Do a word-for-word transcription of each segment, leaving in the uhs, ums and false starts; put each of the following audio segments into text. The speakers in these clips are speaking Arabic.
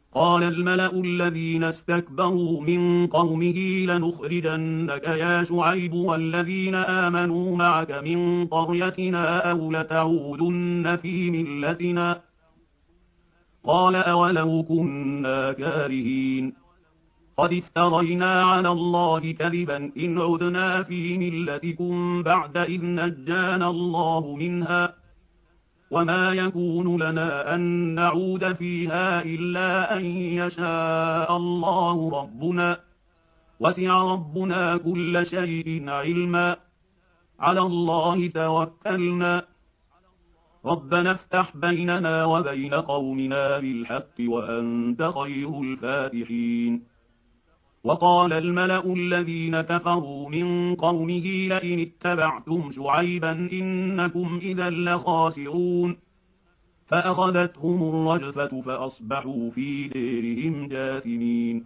قال الملأ الذين استكبروا من قومه لنخرجنك يا شعيب والذين آمنوا معك من قريتنا أو لتعودن في ملتنا. قال أولو كنا كارهين قد افترينا على الله كذبا إن عدنا في ملتكم بعد إذ نجانا الله منها وما يكون لنا أن نعود فيها إلا أن يشاء الله ربنا وسع ربنا كل شيء علما على الله توكلنا ربنا افتح بيننا وبين قومنا بالحق وأنت خير الفاتحين. وقال الملأ الذين كفروا من قومه لئن اتبعتم شعيبا إنكم إذا لخاسرون فأخذتهم الرجفة فأصبحوا في ديرهم جاثمين.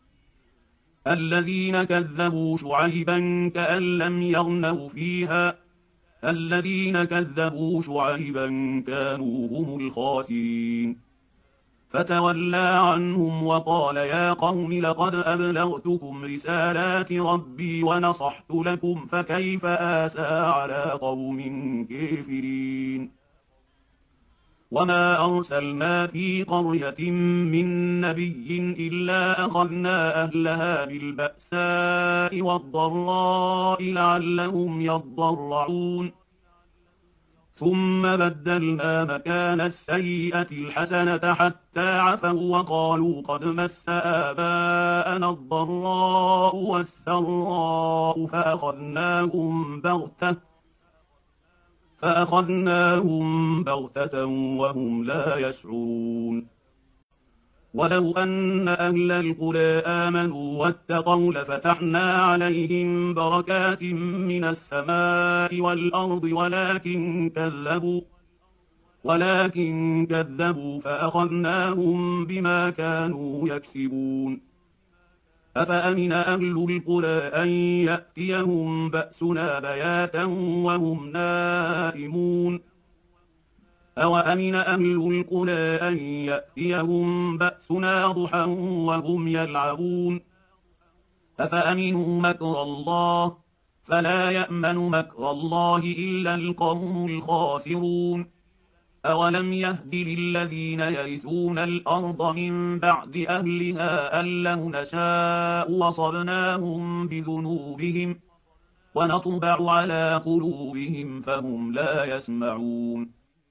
الذين كذبوا شعيبا كأن لم يغنوا فيها الذين كذبوا شعيبا كانوا هم الخاسرين. فتولى عنهم وقال يا قوم لقد أبلغتكم رسالات ربي ونصحت لكم فكيف آسى على قوم كافرين. وما أرسلنا في قرية من نبي إلا أخذنا أهلها بالبأساء والضراء لعلهم يضرعون ثم بدلنا مكان السيئة الحسنة حتى عفوا وقالوا قد مس آباءنا الضراء والسراء فأخذناهم بغتة فأخذناهم بغتة وهم لا يشعرون. ولو أن أهل القرى آمنوا واتقوا لفتحنا عليهم بركات من السماء والأرض ولكن كذبوا ولكن كذبوا فأخذناهم بما كانوا يكسبون. أفأمن أهل القرى أن يأتيهم بأسنا بياتا وهم نائمون أوأمن أهل القرى أن يأتيهم بأسنا ضحى وهم يلعبون أفأمنوا مكر الله فلا يأمن مكر الله إلا القوم الخاسرون. أولم يهد للذين يرثون الأرض من بعد أهلها أن لو نشاء وصبناهم بذنوبهم ونطبع على قلوبهم فهم لا يسمعون.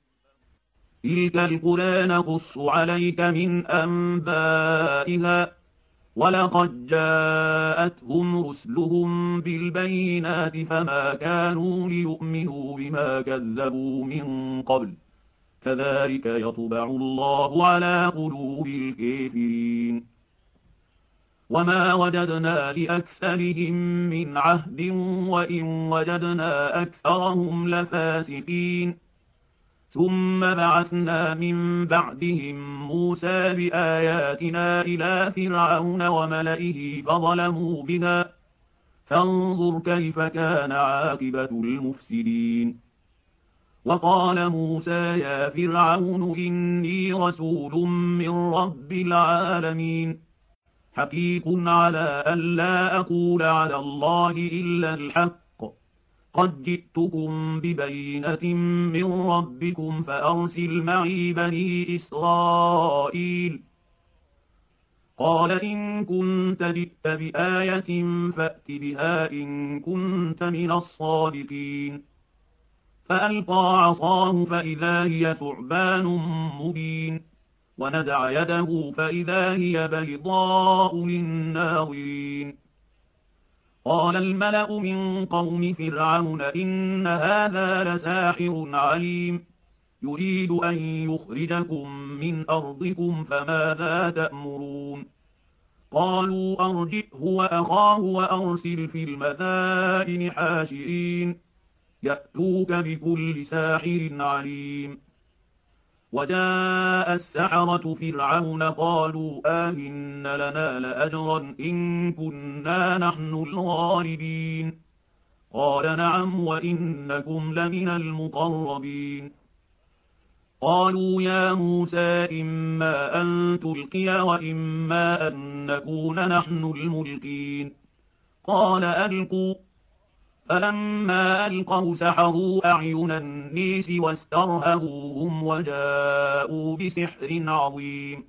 تلك القرى نقص عليك من أنبائها ولقد جاءتهم رسلهم بالبينات فما كانوا ليؤمنوا بما كذبوا من قبل كذلك يطبع الله على قلوب الكافرين. وما وجدنا لأكثرهم من عهد وإن وجدنا أكثرهم لفاسقين. ثم بعثنا من بعدهم موسى بآياتنا إلى فرعون وملئه فظلموا بها فانظر كيف كان عاقبة المفسدين. وقال موسى يا فرعون إني رسول من رب العالمين حقيق على أن لا أقول على الله إلا الحق قد جئتكم ببينة من ربكم فأرسل معي بني إسرائيل. قال إن كنت جئت بآية فأت بها إن كنت من الصادقين. فألقى عصاه فإذا هي ثعبان مبين ونزع يده فإذا هي بيضاء للناظرين. قال الملأ من قوم فرعون إن هذا لساحر عليم يريد أن يخرجكم من أرضكم فماذا تأمرون. قالوا أرجئه وأخاه وأرسل في المدائن حاشرين يأتوك بكل ساحر عليم. وجاء السحرة فرعون قالوا آمن لنا لأجرا إن كنا نحن الغالبين. قال نعم وإنكم لمن المقربين. قالوا يا موسى إما أن تلقي وإما أن نكون نحن الملقين قال ألقوا فلما ألقوا سحروا أعين النيس واسترهبوهم وجاءوا بسحر عظيم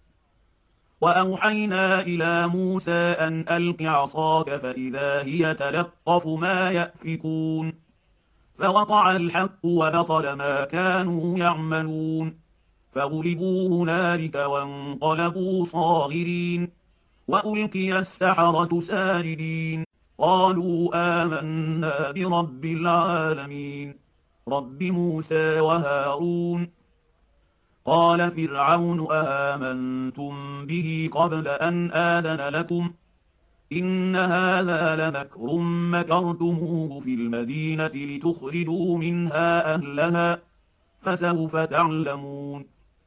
وأوحينا إلى موسى أن ألق عصاك فإذا هي تلقف ما يأفكون فوقع الحق وبطل ما كانوا يعملون فغلبوا هنالك وانقلبوا صاغرين وألقي السحرة ساجدين قالوا آمنا برب العالمين رب موسى وهارون قال فرعون آمنتم به قبل أن آذن لكم إن هذا لمكر مكرتموه في المدينة لتخرجوا منها أهلها فسوف تعلمون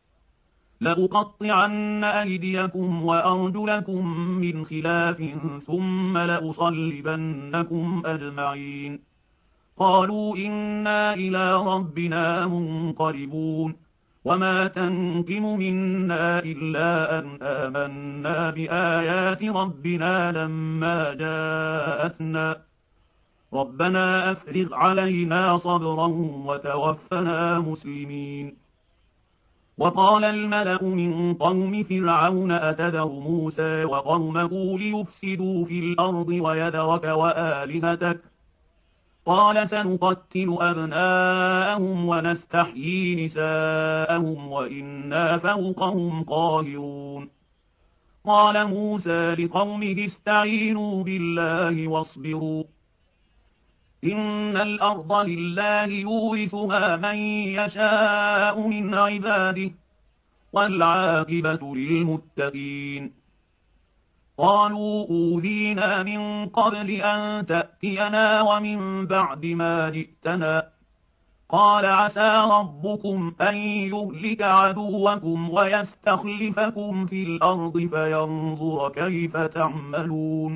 لأقطعن أيديكم وأرجلكم من خلاف ثم لأصلبنكم أجمعين قالوا إنا إلى ربنا منقلبون وما تنقم منا إلا أن آمنا بآيات ربنا لما جاءتنا ربنا أفرغ علينا صبرا وتوفنا مسلمين وقال الملأ من قوم فرعون أتذر موسى وقومه ليفسدوا في الأرض ويذرك وآلهتك قال سنقتل أبناءهم ونستحيي نساءهم وإنا فوقهم قاهرون قال موسى لقومه استعينوا بالله واصبروا إن الأرض لله يورثها من يشاء من عباده والعاقبة للمتقين قالوا أوذينا من قبل أن تأتينا ومن بعد ما جئتنا قال عسى ربكم أن يهلك عدوكم ويستخلفكم في الأرض فينظر كيف تعملون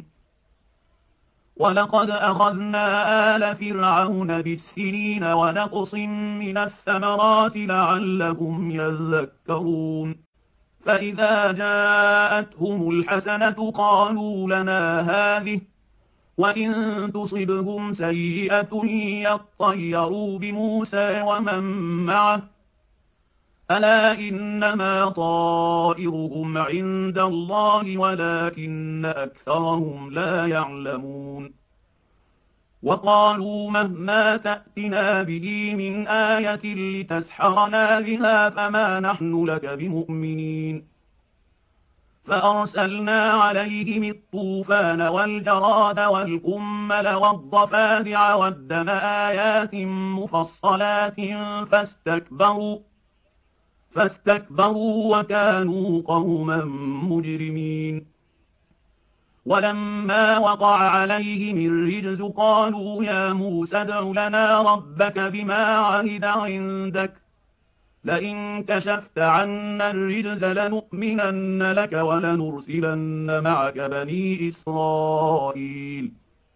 ولقد أخذنا آل فرعون بالسنين ونقص من الثمرات لعلهم يذكرون فإذا جاءتهم الحسنة قالوا لنا هذه وإن تصبهم سيئة يطيروا بموسى ومن معه ألا إنما طائرهم عند الله ولكن أكثرهم لا يعلمون وقالوا مهما تأتنا به من آية لتسحرنا بها فما نحن لك بمؤمنين فأرسلنا عليهم الطوفان والجراد والقمل والضفادع والدم آيات مفصلات فاستكبروا فاستكبروا وكانوا قوما مجرمين ولما وقع عليهم الرجز قالوا يا موسى ادع لنا ربك بما عهد عندك لئن كشفت عنا الرجز لنؤمنن لك ولنرسلن معك بني إسرائيل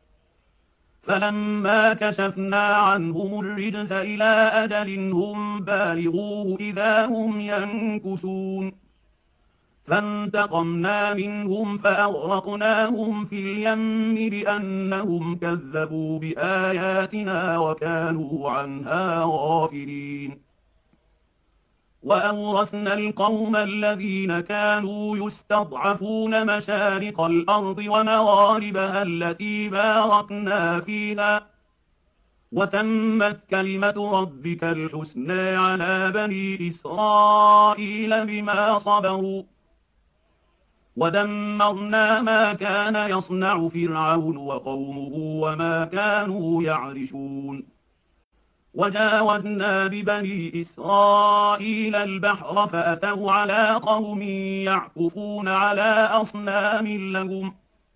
فلما كشفنا عنهم الرجز إلى أجل هم بالغوه إذا هم ينكثون فانتقمنا منهم فأغرقناهم في اليم بأنهم كذبوا بآياتنا وكانوا عنها غافلين وأورثنا القوم الذين كانوا يستضعفون مشارق الأرض ومغاربها التي باركنا فيها وتمت كلمة ربك الحسنى على بني إسرائيل بما صبروا ودمرنا ما كان يصنع فرعون وقومه وما كانوا يعرشون وجاوزنا ببني إسرائيل البحر فأتوا على قوم يعكفون على أصنام لهم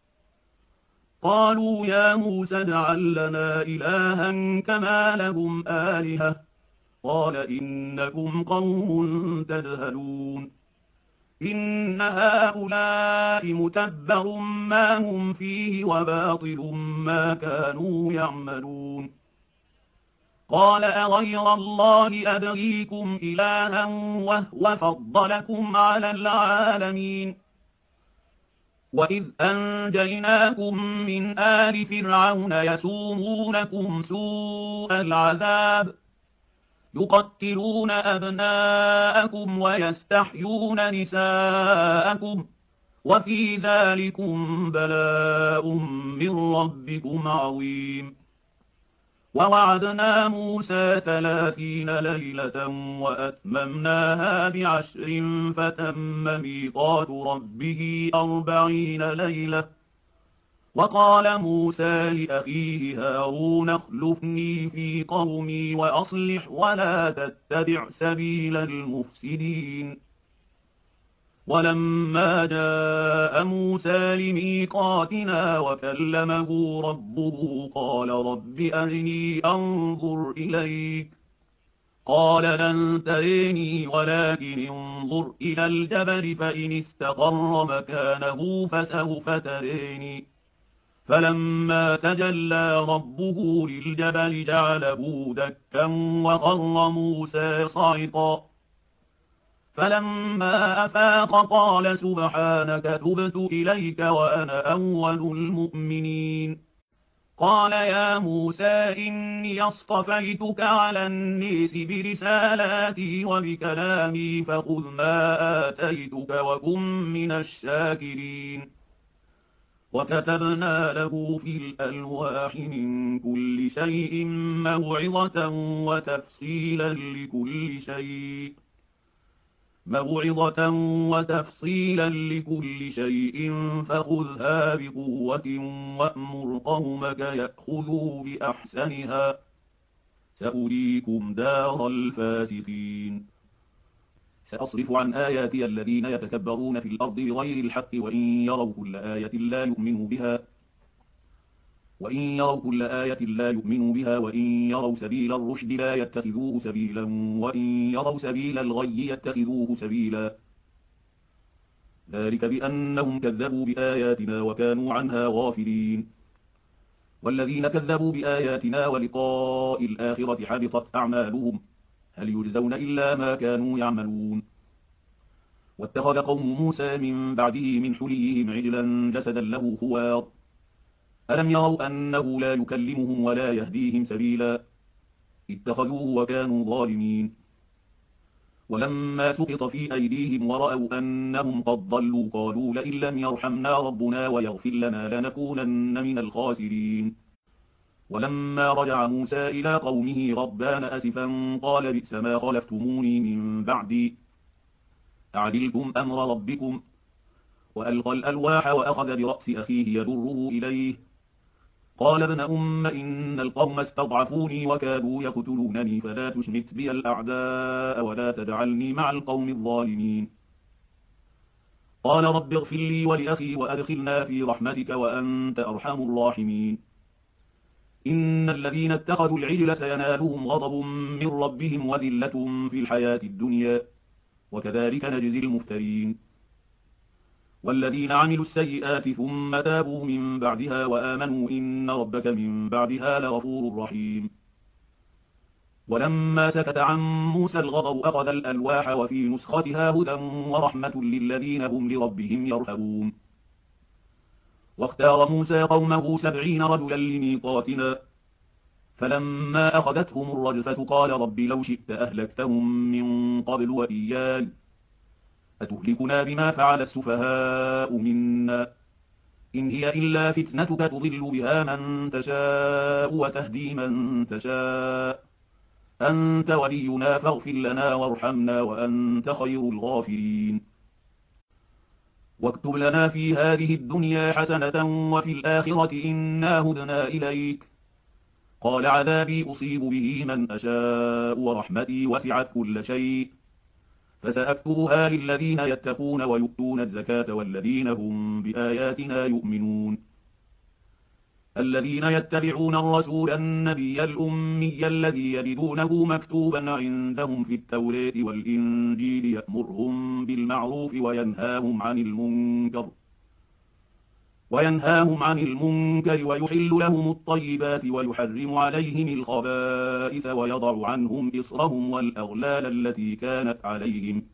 قالوا يا موسى اجعل لنا إلها كما لهم آلهة قال إنكم قوم تجهلون إن هؤلاء متبر ما هم فيه وباطل ما كانوا يعملون قال أغير الله أبغيكم إلها وهو فضلكم على العالمين وإذ أنجيناكم من آل فرعون يسومونكم سوء العذاب يقتلون أبناءكم ويستحيون نساءكم وفي ذلكم بلاء من ربكم عظيم ووعدنا موسى ثلاثين ليلة وأتممناها بعشر فتم ميقات ربه أربعين ليلة وقال موسى لأخيه هارون اخلفني في قومي وأصلح ولا تتبع سبيل المفسدين ولما جاء موسى لميقاتنا وكلمه ربه قال رب أرني أنظر إليك قال لن تريني ولكن انظر إلى الجبل فإن استقر مكانه فسوف تريني فلما تجلى ربه للجبل جعله دكا وخر موسى صعقا فلما أفاق قال سبحانك تبت إليك وأنا أول المؤمنين قال يا موسى إني اصطفيتك على الناس برسالاتي وبكلامي فخذ ما آتيتك وكن من الشاكرين وكتبنا له في الألواح من كل شيء موعظة وتفصيلا لكل شيء موعظة وتفصيلا لكل شيء فخذها بقوة وأمر قومك يأخذوا بأحسنها سأريكم دار الفاسقين سأصرف عن آياتي الذين يتكبرون في الأرض بغير الحق وإن يروا كل آية لا يؤمنوا بها وإن يروا كل آية لا يؤمنوا بها وإن يروا سبيل الرشد لا يتخذوه سبيلا وإن يروا سبيل الغي يتخذوه سبيلا ذلك بأنهم كذبوا بآياتنا وكانوا عنها غافلين والذين كذبوا بآياتنا ولقاء الآخرة حبطت أعمالهم هل يجزون إلا ما كانوا يعملون واتخذ قوم موسى من بعده من حليهم عجلا جسدا له خوار ألم يروا أنه لا يكلمهم ولا يهديهم سبيلا اتخذوه وكانوا ظالمين ولما سقط في أيديهم ورأوا أنهم قد ضلوا قالوا لئن لم يرحمنا ربنا ويغفر لنا لنكونن من الخاسرين ولما رجع موسى إلى قومه غضبان أسفا قال بئس ما خلفتموني من بعدي أعدلتم أمر ربكم وألقى الألواح وأخذ برأس أخيه يجره إليه قال ابن أم إن القوم استضعفوني وكادوا يقتلونني فلا تشمت بي الأعداء ولا تجعلني مع القوم الظالمين قال رب اغفر لي ولأخي وأدخلنا في رحمتك وأنت أرحم الراحمين إن الذين اتخذوا العجل سينالهم غضب من ربهم وذلة في الحياة الدنيا وكذلك نجزي المفترين والذين عملوا السيئات ثم تابوا من بعدها وآمنوا إن ربك من بعدها لغفور رحيم ولما سكت عن موسى الغضب أخذ الألواح وفي نسختها هدى ورحمة للذين هم لربهم يرهبون واختار موسى قومه سبعين رجلا لميقاتنا فلما أخذتهم الرجفة قال رب لو شئت أهلكتهم من قبل وإياي أتهلكنا بما فعل السفهاء منا إن هي إلا فتنتك تضل بها من تشاء وتهدي من تشاء أنت ولينا فاغفر لنا وارحمنا وأنت خير الغافرين واكتب لنا في هذه الدنيا حسنة وفي الآخرة إنا هدنا إليك قال عذابي أصيب به من أشاء ورحمتي وسعت كل شيء فسأكتبها للذين يتقون ويؤتون الزكاة والذين هم بآياتنا يؤمنون الذين يتبعون الرسول النبي الأمي الذي يجدونه مكتوبا عندهم في التوراة والإنجيل يأمرهم بالمعروف وينهاهم عن المنكر وينهاهم عن المنكر ويحل لهم الطيبات ويحرم عليهم الخبائث ويضع عنهم إصرهم والأغلال التي كانت عليهم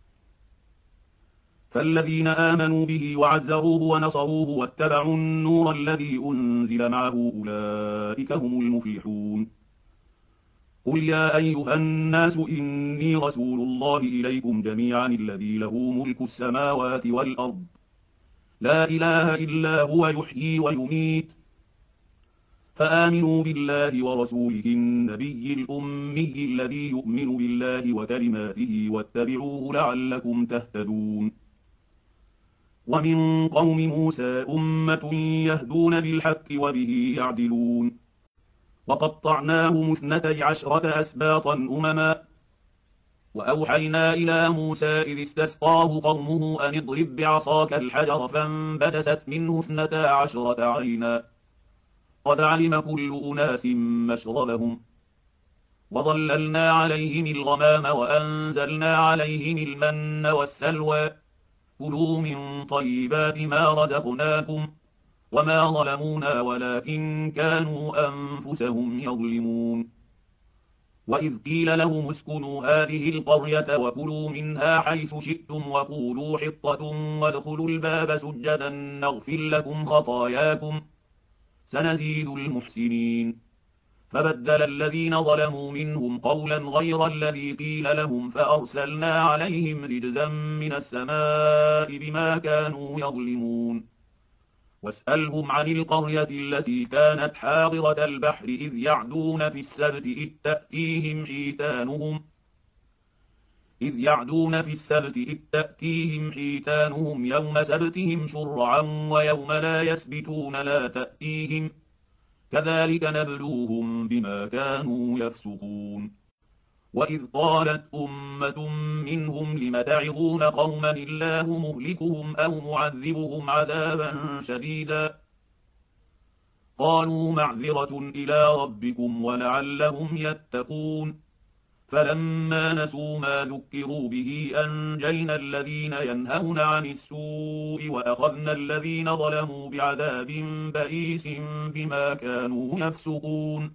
فالذين آمنوا به وعزروه ونصروه واتبعوا النور الذي أنزل معه أولئك هم المفلحون قل يا أيها الناس إني رسول الله إليكم جميعا الذي له ملك السماوات والأرض لا إله إلا هو يحيي ويميت فآمنوا بالله ورسوله النبي الأمي الذي يؤمن بالله وكلماته واتبعوه لعلكم تهتدون ومن قوم موسى أمة يهدون بالحق وبه يعدلون وقطعناهم اثنتي عشرة أسباطا أمما وأوحينا إلى موسى إذ استسقاه قومه أن اضرب بعصاك الحجر فانبجست منه اثنتا عشرة عينا قد علم كل أناس مشربهم وظللنا عليهم الغمام وأنزلنا عليهم المن والسلوى كلوا من طيبات ما رزقناكم وما ظلمونا ولكن كانوا أنفسهم يظلمون وإذ قيل لهم اسكنوا هذه القرية وكلوا منها حيث شئتم وقولوا حطة وادخلوا الباب سجدا نغفر لكم خطاياكم سنزيد المحسنين فبدل الذين ظلموا منهم قولا غير الذي قيل لهم فأرسلنا عليهم رجزا من السماء بما كانوا يظلمون واسألهم عن القرية التي كانت حاضرة البحر إذ يعدون في السبت إذ تأتيهم حيتانهم إذ يعدون في السبت إذ تأتيهم حيتانهم يوم سبتهم شرعا ويوم لا يسبتون لا تأتيهم كذلك نبلوهم بما كانوا يفسقون وإذ قالت أمة منهم لم تعظون قوما الله مهلكهم أو معذبهم عذابا شديدا قالوا معذرة إلى ربكم ولعلهم يتقون فلما نسوا ما ذكروا به أنجينا الذين ينهون عن السوء وأخذنا الذين ظلموا بعذاب بئيس بما كانوا يفسقون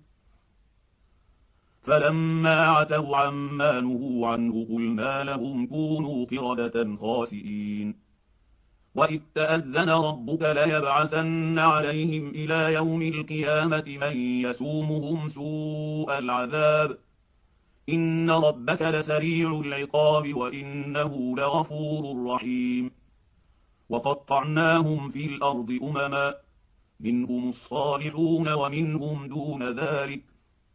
فلما عتوا عما نهوا عنه قلنا لهم كونوا قردة خاسئين وإذ تأذن ربك ليبعثن عليهم إلى يوم القيامة من يسومهم سوء العذاب إن ربك لسريع العقاب وإنه لغفور رحيم وقطعناهم في الأرض أمما منهم الصالحون ومنهم دون ذلك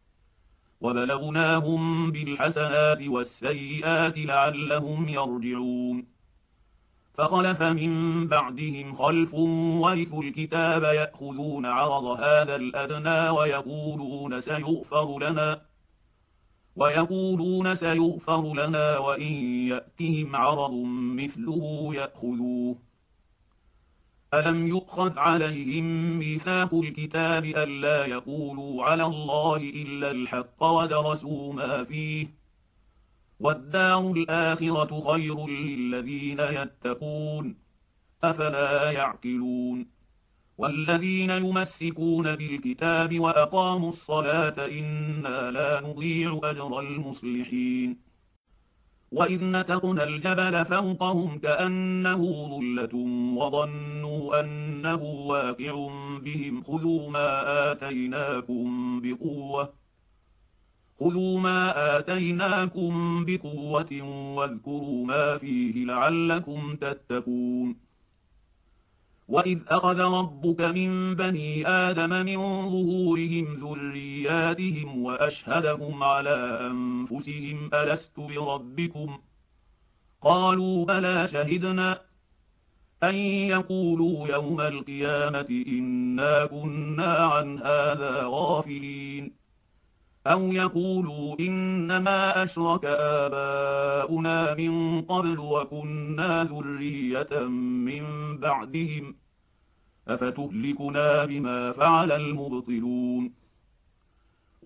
وبلوناهم بالحسنات والسيئات لعلهم يرجعون فخلف من بعدهم خلف ورثوا الكتاب يأخذون عرض هذا الأدنى ويقولون سيغفر لنا ويقولون سيغفر لنا وإن يأتهم عرض مثله يأخذوه ألم يؤخذ عليهم ميثاق الكتاب ألا يقولوا على الله إلا الحق ودرسوا ما فيه والدار الآخرة خير للذين يتقون أفلا يعقلون والذين يمسكون بالكتاب وأقاموا الصلاة إنا لا نضيع أجر المصلحين وإذ نتقنا الجبل فوقهم كأنه ظلة وظنوا أنه واقع بهم خذوا ما آتيناكم بقوة خذوا ما آتيناكم بقوة واذكروا ما فيه لعلكم تتقون وإذ أخذ ربك من بني آدم من ظهورهم ذرياتهم وأشهدهم على أنفسهم ألست بربكم قالوا بلى شهدنا أن يقولوا يوم القيامة إنا كنا عن هذا غافلين أو يقولوا إنما أشرك آباؤنا من قبل وكنا ذرية من بعدهم أفتهلكنا بما فعل المبطلون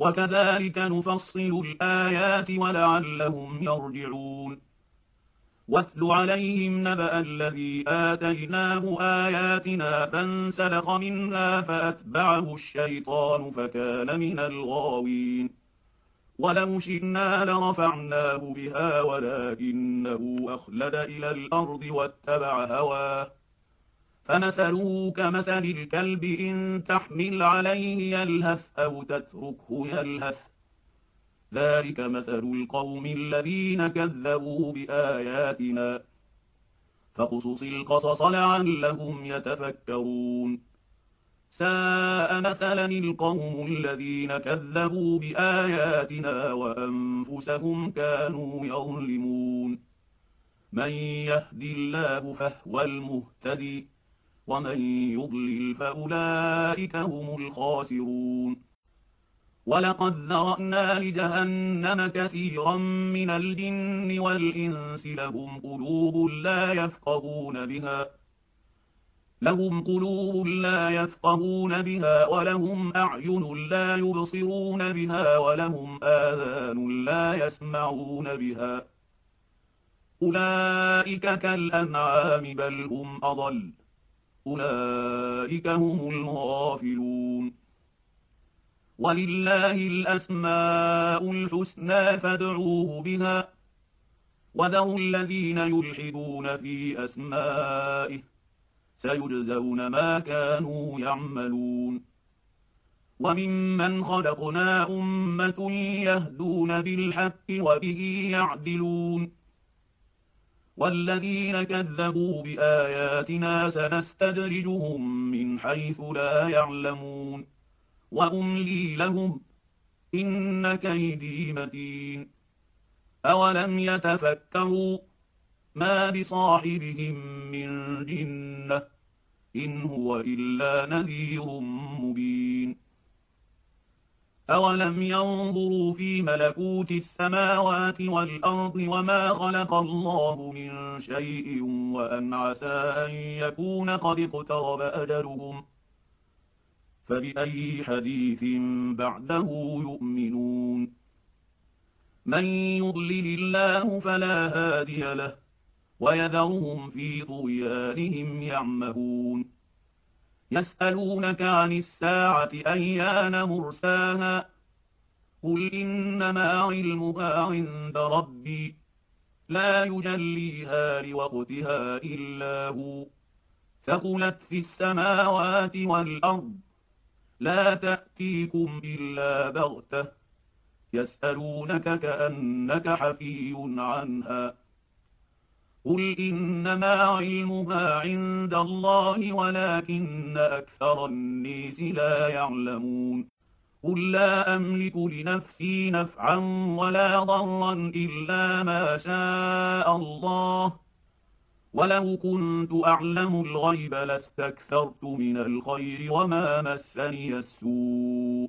وكذلك نفصل الآيات ولعلهم يرجعون واتل عليهم نبأ الذي آتيناه آياتنا فانسلخ منها فأتبعه الشيطان فكان من الغاوين ولو شئنا لرفعناه بها ولكنه أخلد إلى الأرض واتبع هواه فمثله كمثل الكلب إن تحمل عليه يلهث أو تتركه يلهث ذلك مثل القوم الذين كذبوا بآياتنا فاقصص القصص لعلهم يتفكرون ساء مثلا القوم الذين كذبوا بآياتنا وأنفسهم كانوا يظلمون من يهد الله فهو المهتدي ومن يضلل فأولئك هم الخاسرون ولقد ذرأنا لجهنم كثيرا من الجن والإنس لهم قلوب لا يفقهون بها لهم قلوب لا يفقهون بها ولهم أعين لا يبصرون بها ولهم آذان لا يسمعون بها أولئك كالأنعام بل هم أضل أولئك هم الغافلون ولله الأسماء الحسنى فادعوه بها وذروا الذين يلحدون في أسمائه سيجزون ما كانوا يعملون وممن خلقنا أمة يهدون بالحق وبه يعدلون والذين كذبوا بآياتنا سنستدرجهم من حيث لا يعلمون وأملي لهم إن كيدي متين أولم يتفكروا ما بصاحبهم من جنة إن هو إلا نذير مبين أولم ينظروا في ملكوت السماوات والأرض وما خلق الله من شيء وأن عسى أن يكون قد اقترب أجلهم فبأي حديث بعده يؤمنون من يضلل الله فلا هادي له ويذرهم في طغيانهم يعمهون يسألونك عن الساعة أيان مرساها قل إنما علمها عند ربي لا يجليها لوقتها إلا هو ثقلت في السماوات والأرض لا تأتيكم إلا بغتة يسألونك كأنك حفي عنها قل إنما علمها عند الله ولكن أكثر الناس لا يعلمون قل لا أملك لنفسي نفعا ولا ضرا إلا ما شاء الله ولو كنت أعلم الغيب لاستكثرت من الخير وما مسني السوء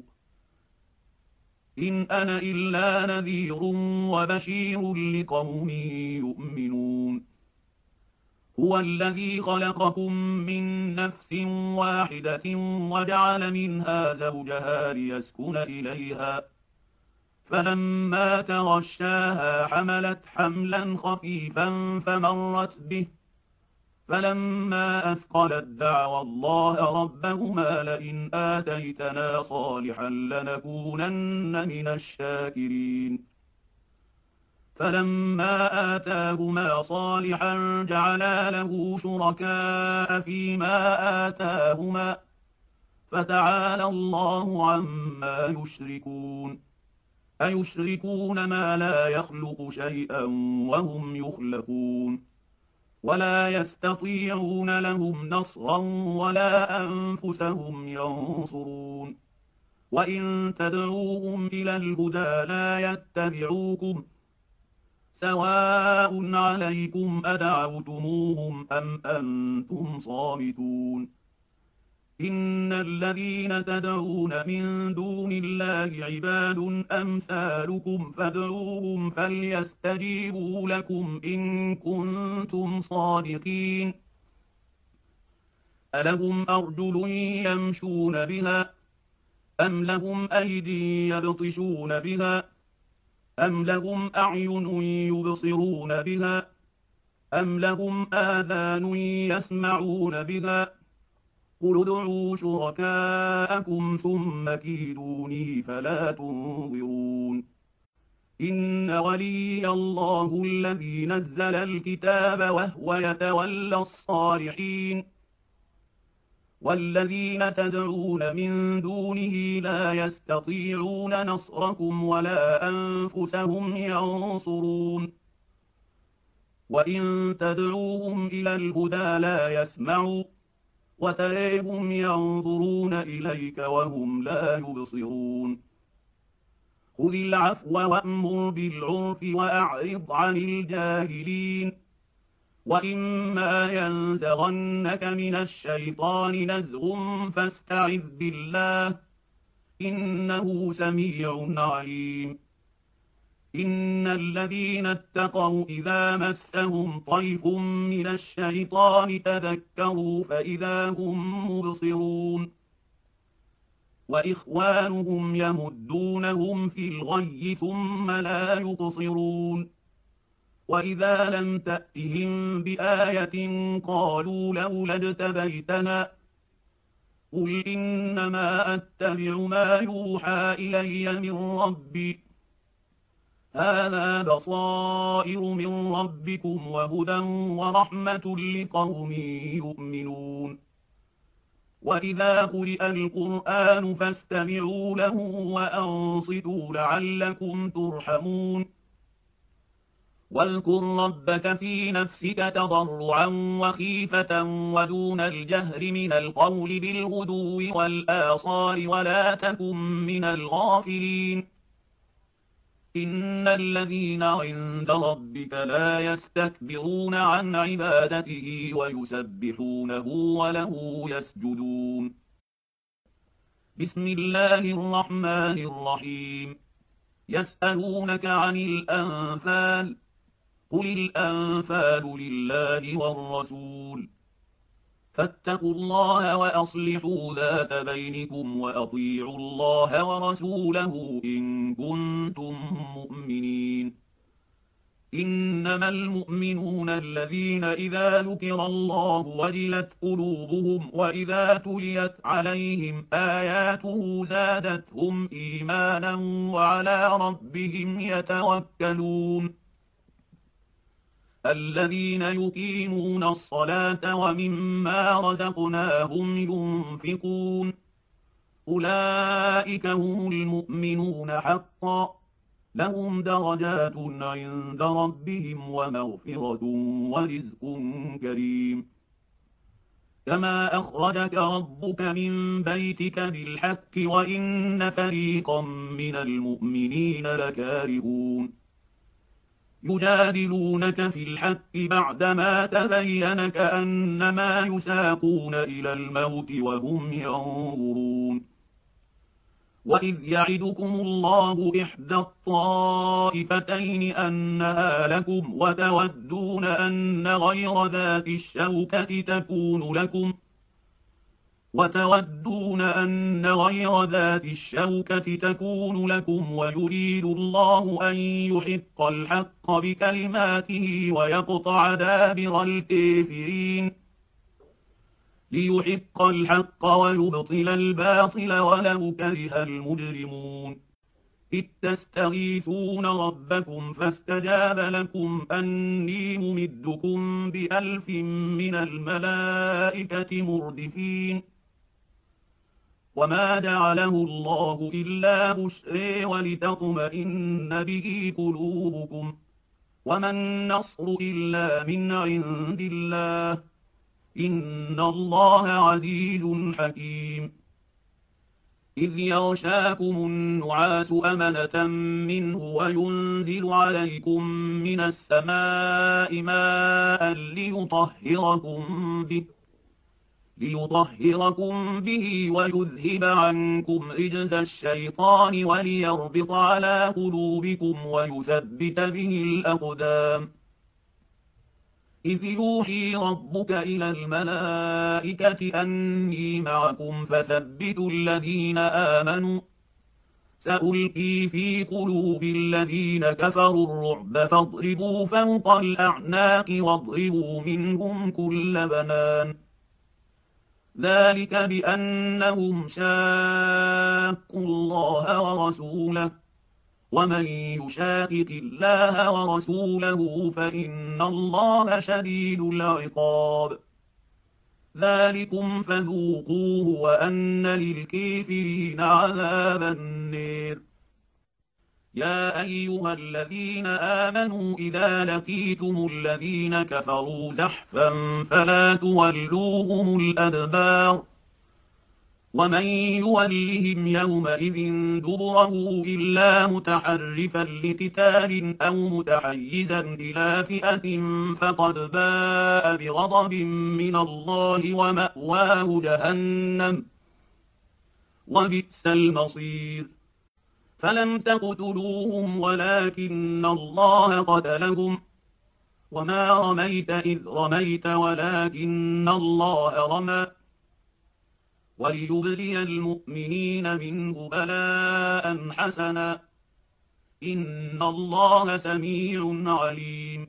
إن أنا إلا نذير وبشير لقوم يؤمنون هو الذي خلقكم من نفس واحدة وجعل منها زوجها ليسكن إليها فلما تغشاها حملت حملا خفيفا فمرت به فلما أثقلت دعوى الله ربهما لئن آتيتنا صالحا لنكونن من الشاكرين فلما آتاهما صالحا جعلا له شركاء فيما آتاهما فتعالى الله عما يشركون أيشركون ما لا يخلق شيئا وهم يخلقون ولا يستطيعون لهم نصرا ولا أنفسهم ينصرون وإن تدعوهم إلى الهدى لا يتبعوكم سواء عليكم أدعوتموهم أم أنتم صامتون إن الذين تدعون من دون الله عباد أمثالكم فادعوهم فليستجيبوا لكم إن كنتم صادقين ألهم أرجل يمشون بها أم لهم أيدي يبطشون بها أم لهم أعين يبصرون بها أم لهم آذان يسمعون بها قل ادعوا شركاءكم ثم كيدوني فلا تنظرون إن ولي الله الذي نزل الكتاب وهو يتولى الصالحين والذين تدعون من دونه لا يستطيعون نصركم ولا أنفسهم ينصرون وإن تدعوهم إلى الهدى لا يسمعوا وتريهم ينظرون إليك وهم لا يبصرون خذ العفو وأمر بالعرف وأعرض عن الجاهلين وإما ينزغنك من الشيطان نزغ فاستعذ بالله إنه سميع عليم إن الذين اتقوا إذا مسهم طيف من الشيطان تذكروا فإذا هم مبصرون وإخوانهم يمدونهم في الغي ثم لا يقصرون وإذا لم تأتهم بآية قالوا لولا اجتبيتنا قل إنما أتبع ما يوحى إلي من ربي هذا بصائر من ربكم وهدى ورحمة لقوم يؤمنون وإذا قرئ القرآن فاستمعوا له وأنصتوا لعلكم ترحمون واذكر ربك في نفسك تضرعا وخيفة ودون الجهر من القول بالغدو والآصال ولا تكن من الغافلين إن الذين عند ربك لا يستكبرون عن عبادته ويسبحونه وله يسجدون بسم الله الرحمن الرحيم يسألونك عن الأنفال قل الأنفال لله والرسول فاتقوا الله وأصلحوا ذات بينكم وأطيعوا الله ورسوله إن كنتم مؤمنين إنما المؤمنون الذين إذا ذكر الله وجلت قلوبهم وإذا تليت عليهم آياته زادتهم إيمانا وعلى ربهم يتوكلون الذين يقيمون الصلاة ومما رزقناهم ينفقون أولئك هم المؤمنون حقا لهم درجات عند ربهم ومغفرة ورزق كريم كما أخرجك ربك من بيتك بالحق وإن فريقا من المؤمنين لكارهون يجادلونك في الحق بعدما تبين كأنما يساقون إلى الموت وهم ينظرون وإذ يعدكم الله إحدى الطائفتين أنها لكم وتودون أن غير ذات الشوكة تكون لكم وتودون أن غير ذات الشوكة تكون لكم ويريد الله أن يحق الحق بكلماته ويقطع دابر الكافرين ليحق الحق ويبطل الباطل ولو كره المجرمون إذ تستغيثون ربكم فاستجاب لكم أني ممدكم بألف من الملائكة مردفين وما جعله الله إلا بشرى ولتطمئن به قلوبكم وما النصر إلا من عند الله إن الله عزيز حكيم إذ يغشاكم النعاس أمنة منه وينزل عليكم من السماء ماء ليطهركم به ليطهركم به ويذهب عنكم رجز الشيطان وليربط على قلوبكم ويثبت به الأقدام إذ يوحي ربك إلى الملائكة أني معكم فثبتوا الذين آمنوا سألقي في قلوب الذين كفروا الرعب فاضربوا فوق الأعناق واضربوا منهم كل بنان ذلك بأنهم شاقوا الله ورسوله ومن يشاقق الله ورسوله فإن الله شديد العقاب ذلكم فذوقوه وأن للكافرين عذاب النير يا أيها الذين آمنوا إذا لقيتم الذين كفروا زحفا فلا تولوهم الأدبار ومن يولهم يومئذ دبره إلا متحرفا لقتال أو متحيزا إلى فئة فقد باء بغضب من الله ومأواه جهنم وبئس المصير فلم تقتلوهم ولكن الله قتلهم وما رميت إذ رميت ولكن الله رمى وليبلي المؤمنين منه بلاء حسنا إن الله سميع عليم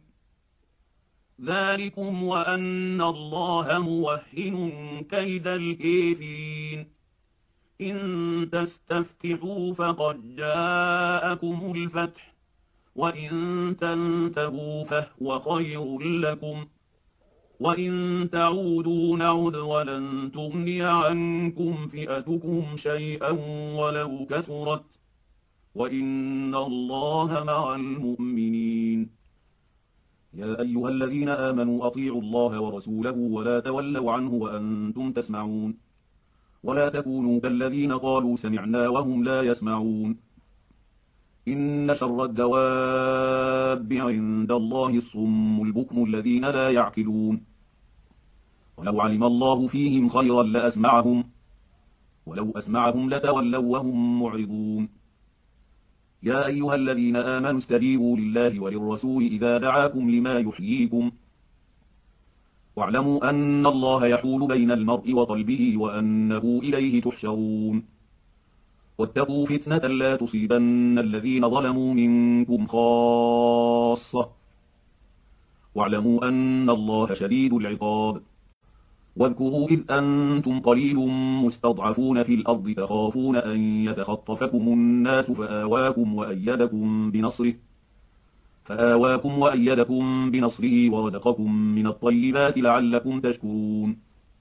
ذلكم وأن الله موهن كيد الكافرين إن تستفتحوا فقد جاءكم الفتح وإن تنتهوا فهو خير لكم وإن تعودوا نعد ولن تغني عنكم فئتكم شيئا ولو كثرت وإن الله مع المؤمنين يا أيها الذين آمنوا أطيعوا الله ورسوله ولا تولوا عنه وأنتم تسمعون ولا تكونوا كالذين قالوا سمعنا وهم لا يسمعون إن شر الدواب عند الله الصم البكم الذين لا يعقلون ولو علم الله فيهم خيرا لأسمعهم ولو أسمعهم لتولوا وهم معرضون يا أيها الذين آمنوا استجيبوا لله وللرسول إذا دعاكم لما يحييكم واعلموا أن الله يحول بين المرء وقلبه وأنه إليه تحشرون واتقوا فتنة لا تصيبن الذين ظلموا منكم خاصة واعلموا أن الله شديد العقاب واذكروا إذ أنتم قليل مستضعفون في الأرض تخافون أن يتخطفكم الناس فآواكم وأيدكم بنصره فآواكم وأيدكم بنصره ورزقكم من الطيبات لعلكم تشكرون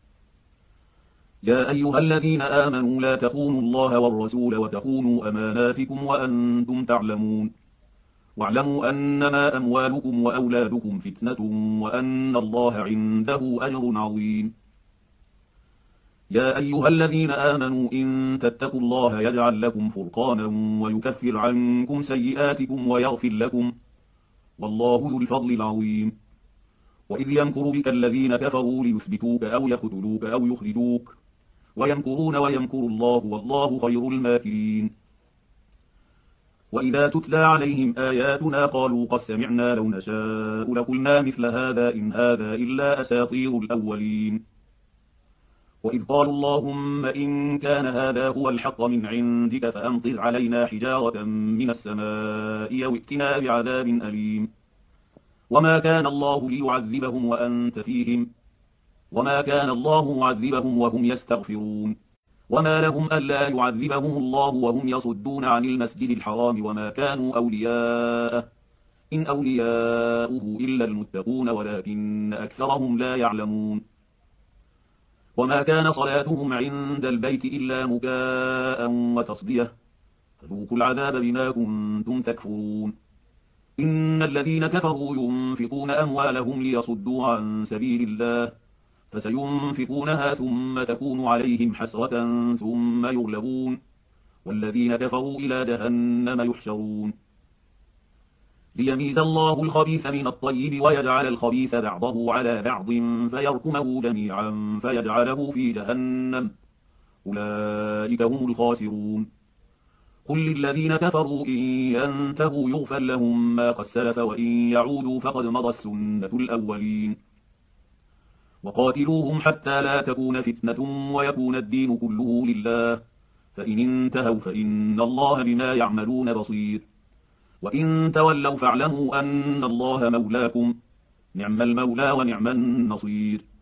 يا أيها الذين آمنوا لا تخونوا الله والرسول وتخونوا أماناتكم وأنتم تعلمون واعلموا أنما أموالكم وأولادكم فتنة وأن الله عنده أجر عظيم يا أيها الذين آمنوا إن تتقوا الله يجعل لكم فرقانا ويكفر عنكم سيئاتكم ويغفر لكم والله ذو الفضل العظيم وإذ يمكر بك الذين كفروا ليثبتوك أو يقتلوك أو يخرجوك ويمكرون ويمكر الله والله خير الماكرين وإذا تتلى عليهم آياتنا قالوا قد سمعنا لو نشاء لقلنا مثل هذا إن هذا إلا أساطير الأولين وإذ قالوا اللهم إن كان هذا هو الحق من عندك فأمطر علينا حجارة من السماء أو ائتنا بعذاب أليم وما كان الله ليعذبهم وأنت فيهم وما كان الله معذبهم وهم يستغفرون وما لهم ألا يعذبهم الله وهم يصدون عن المسجد الحرام وما كانوا أولياءه إن أولياؤه إلا المتقون ولكن أكثرهم لا يعلمون وما كان صلاتهم عند البيت إلا مكاء وتصدية فذوقوا العذاب بما كنتم تكفرون إن الذين كفروا ينفقون أموالهم ليصدوا عن سبيل الله فسينفقونها ثم تكون عليهم حسرة ثم يغلبون والذين كفروا إلى جهنم يحشرون ليميز الله الخبيث من الطيب ويجعل الخبيث بعضه على بعض فيركمه جميعا فيجعله في جهنم أولئك هم الخاسرون قل للذين كفروا إن ينتهوا يغفر لهم ما قد سلف وإن يعودوا فقد مضت سنة الأولين وقاتلوهم حتى لا تكون فتنة ويكون الدين كله لله فإن انتهوا فإن الله بما يعملون بصير وإن تولوا فاعلموا أن الله مولاكم نعم المولى ونعم النصير